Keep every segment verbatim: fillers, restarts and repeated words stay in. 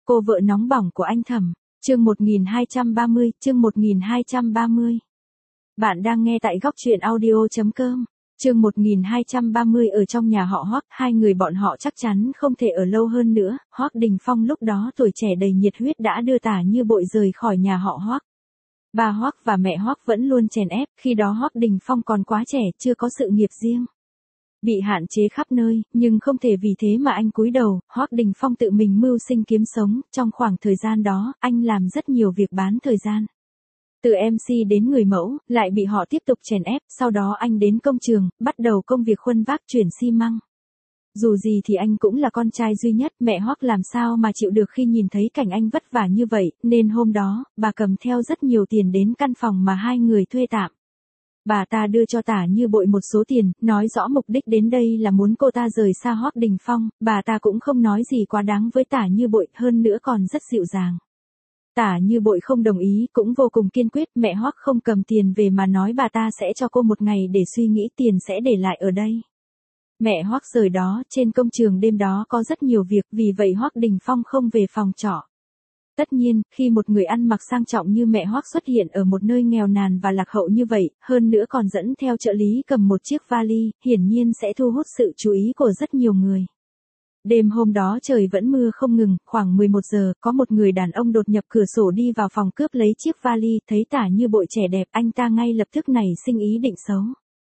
Cô vợ nóng bỏng của anh Thẩm, chương một nghìn hai trăm ba mươi, chương một nghìn hai trăm ba mươi. Bạn đang nghe tại góc truyện audio chấm com. Chương một nghìn hai trăm ba mươi ở trong nhà họ Hoắc, hai người bọn họ chắc chắn không thể ở lâu hơn nữa. Hoắc Đình Phong lúc đó tuổi trẻ đầy nhiệt huyết đã đưa Tả Như Bội rời khỏi nhà họ Hoắc. Bà Hoắc và mẹ Hoắc vẫn luôn chèn ép, khi đó Hoắc Đình Phong còn quá trẻ, chưa có sự nghiệp riêng. Bị hạn chế khắp nơi, nhưng không thể vì thế mà anh cúi đầu. Hoắc Đình Phong tự mình mưu sinh kiếm sống, trong khoảng thời gian đó, anh làm rất nhiều việc bán thời gian. Từ em xê đến người mẫu, lại bị họ tiếp tục chèn ép, sau đó anh đến công trường, bắt đầu công việc khuân vác chuyển xi măng. Dù gì thì anh cũng là con trai duy nhất, mẹ Hoắc làm sao mà chịu được khi nhìn thấy cảnh anh vất vả như vậy, nên hôm đó, bà cầm theo rất nhiều tiền đến căn phòng mà hai người thuê tạm. Bà ta đưa cho Tả Như Bội một số tiền, nói rõ mục đích đến đây là muốn cô ta rời xa Hoắc Đình Phong, bà ta cũng không nói gì quá đáng với Tả Như Bội, hơn nữa còn rất dịu dàng. Tả Như Bội không đồng ý, cũng vô cùng kiên quyết, mẹ Hoắc không cầm tiền về mà nói bà ta sẽ cho cô một ngày để suy nghĩ, tiền sẽ để lại ở đây. Mẹ Hoắc rời đó, trên công trường đêm đó có rất nhiều việc, vì vậy Hoắc Đình Phong không về phòng trọ. Tất nhiên, khi một người ăn mặc sang trọng như mẹ Hoắc xuất hiện ở một nơi nghèo nàn và lạc hậu như vậy, hơn nữa còn dẫn theo trợ lý cầm một chiếc vali, hiển nhiên sẽ thu hút sự chú ý của rất nhiều người. Đêm hôm đó trời vẫn mưa không ngừng, khoảng mười một giờ, có một người đàn ông đột nhập cửa sổ đi vào phòng cướp lấy chiếc vali, thấy Tả Như Bội trẻ đẹp, anh ta ngay lập tức nảy sinh ý định xấu.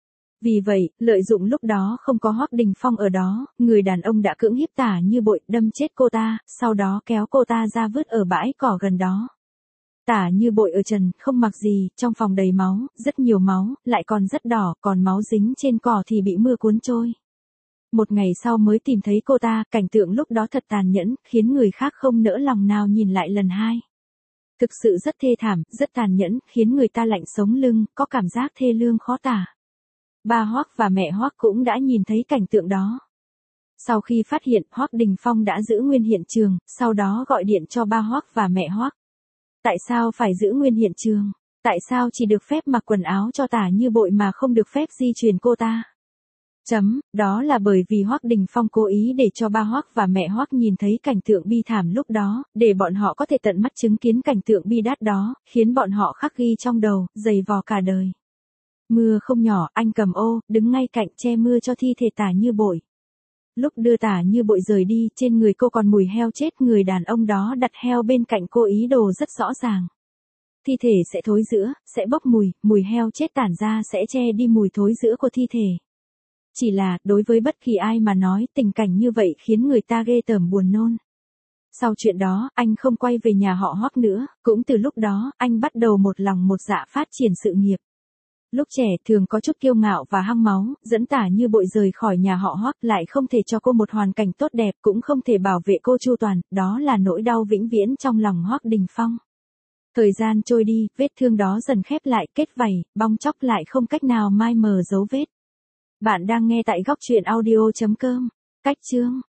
Vì vậy, lợi dụng lúc đó không có Hoắc Đình Phong ở đó, người đàn ông đã cưỡng hiếp Tả Như Bội, đâm chết cô ta, sau đó kéo cô ta ra vứt ở bãi cỏ gần đó. Tả Như Bội ở trần, không mặc gì, trong phòng đầy máu, rất nhiều máu, lại còn rất đỏ, còn máu dính trên cỏ thì bị mưa cuốn trôi. Một ngày sau mới tìm thấy cô ta, cảnh tượng lúc đó thật tàn nhẫn, khiến người khác không nỡ lòng nào nhìn lại lần hai. Thực sự rất thê thảm, rất tàn nhẫn, khiến người ta lạnh sống lưng, có cảm giác thê lương khó tả. Ba Hoắc và mẹ Hoắc cũng đã nhìn thấy cảnh tượng đó. Sau khi phát hiện, Hoắc Đình Phong đã giữ nguyên hiện trường, sau đó gọi điện cho ba Hoắc và mẹ Hoắc. Tại sao phải giữ nguyên hiện trường? Tại sao chỉ được phép mặc quần áo cho Tả Như Bội mà không được phép di chuyển cô ta? Chấm, đó là bởi vì Hoắc Đình Phong cố ý để cho ba Hoắc và mẹ Hoắc nhìn thấy cảnh tượng bi thảm lúc đó, để bọn họ có thể tận mắt chứng kiến cảnh tượng bi đát đó, khiến bọn họ khắc ghi trong đầu, dày vò cả đời. Mưa không nhỏ, anh cầm ô, đứng ngay cạnh che mưa cho thi thể Tả Như Bội. Lúc đưa Tả Như Bội rời đi, trên người cô còn mùi heo chết, người đàn ông đó đặt heo bên cạnh cô, ý đồ rất rõ ràng. Thi thể sẽ thối rữa, sẽ bốc mùi, mùi heo chết tản ra sẽ che đi mùi thối rữa của thi thể. Chỉ là, đối với bất kỳ ai mà nói, tình cảnh như vậy khiến người ta ghê tởm buồn nôn. Sau chuyện đó, anh không quay về nhà họ Hoắc nữa, cũng từ lúc đó, anh bắt đầu một lòng một dạ phát triển sự nghiệp. Lúc trẻ thường có chút kiêu ngạo và hăng máu, dẫn Tả Như Bội rời khỏi nhà họ Hoắc, lại không thể cho cô một hoàn cảnh tốt đẹp, cũng không thể bảo vệ cô chu toàn, đó là nỗi đau vĩnh viễn trong lòng Hoắc Đình Phong. Thời gian trôi đi, vết thương đó dần khép lại, kết vảy, bong tróc lại không cách nào mai mờ dấu vết. Bạn đang nghe tại góc truyện audio chấm com. Cách chương